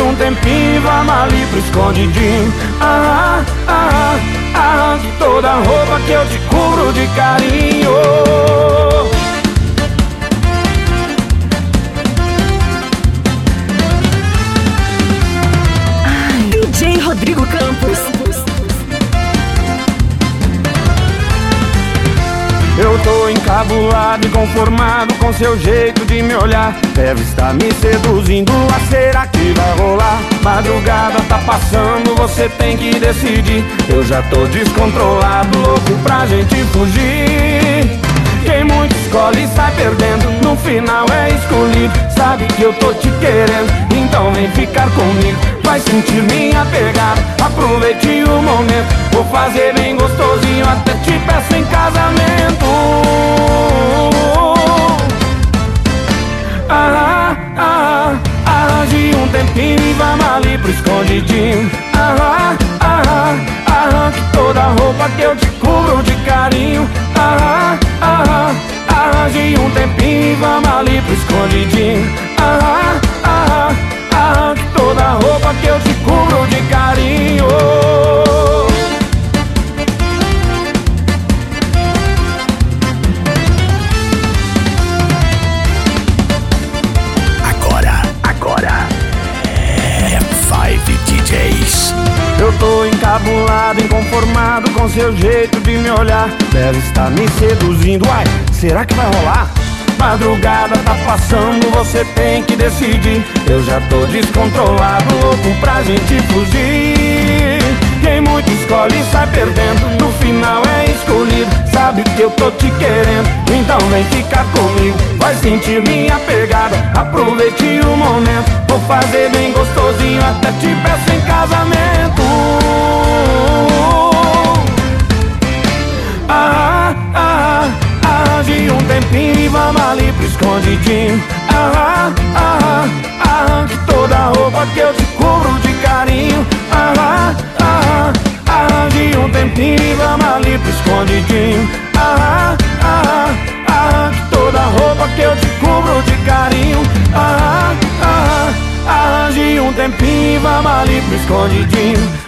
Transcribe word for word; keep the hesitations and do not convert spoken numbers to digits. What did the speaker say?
um tempinho e vamos ali pro escondidinho. Ah, ah, arranque toda a roupa que eu te cubro de carinho. D J Rodrigo Campos. Eu tô encabulado e conformado com seu jeito de me olhar. Deve estar me seduzindo, ah, será que vai rolar? Madrugada tá passando, você tem que decidir. Eu já tô descontrolado, louco pra gente fugir. Quem muito escolhe sai perdendo, no final é escolhido. Sabe que eu tô te querendo, então vem ficar comigo. Vai sentir minha pegada, aproveite o momento. Vou fazer bem gostosinho, até te peço em casamento. Ah, ah, arranje um tempinho e vamos ali pro escondidinho. Ah, ah, arranque toda a roupa que eu te cubro de carinho. Ah, ah, arranje um tempinho e vamos ali pro escondidinho. Ah, ah, arranque toda a roupa que eu te cubro de carinho. Agora, agora é Five D Js. Eu tô encabulado, inconformado com seu jeito de me olhar. Deve estar me seduzindo, ai, será que vai rolar? Madrugada tá passando, você tem que decidir. Eu já tô descontrolado, louco pra gente fugir. Quem muito escolhe sai perdendo, no final é escolhido. Sabe que eu tô te querendo, então vem ficar comigo. Vai sentir minha pegada, aproveite o momento. Vou fazer bem gostosinho, até te peço em casamento. Ah, ah, arranje um tempinho e vamos ali pro escondidinho. Ah, ah, arranque toda a roupa que eu te cubro de carinho. Ah, ah, arranje um tempinho e vamos ali pro escondidinho. Ah, ah, arranque toda a roupa que eu te cubro de carinho. Ah, ah, arranje um tempinho e vamos ali pro escondidinho.